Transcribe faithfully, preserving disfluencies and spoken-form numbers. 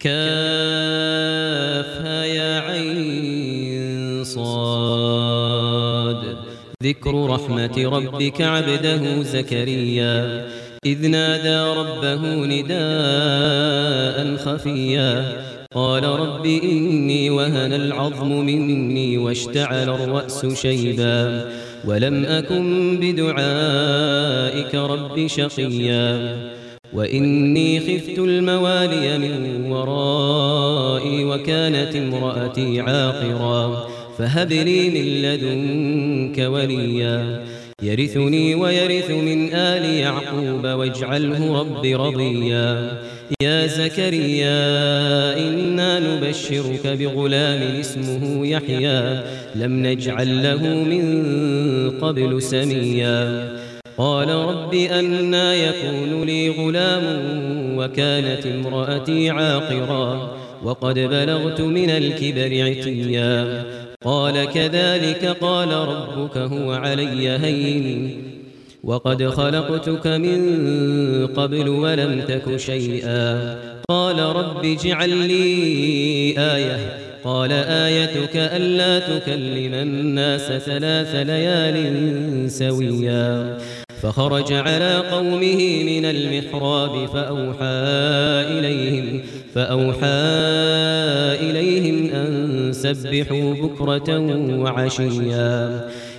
كافها يا عين صاد. ذكر رحمة ربك عبده زكريا إذ نادى ربه نداء خفيا قال رب إني وهن العظم مني واشتعل الرأس شيبا ولم أكن بدعائك رب شقيا وإني خفت الموالي من ورائي وكانت امرأتي عاقرا فهب لي من لدنك وليا يرثني ويرث من آل يعقوب واجعله رب رضيا يا زكريا إنا نبشرك بغلام اسمه يحيى لم نجعل له من قبل سميا قال رب أنى يكون لي غلام وكانت امرأتي عاقرا وقد بلغت من الكبر عتيا قال كذلك قال ربك هو علي هين وقد خلقتك من قبل ولم تك شيئا قال رب اجعل لي آية قال آيتك ألا تكلم الناس ثلاث ليال سويا فخرج على قومه من المحراب فأوحى إليهم فأوحى إليهم أن سبحوا بكرة وعشيا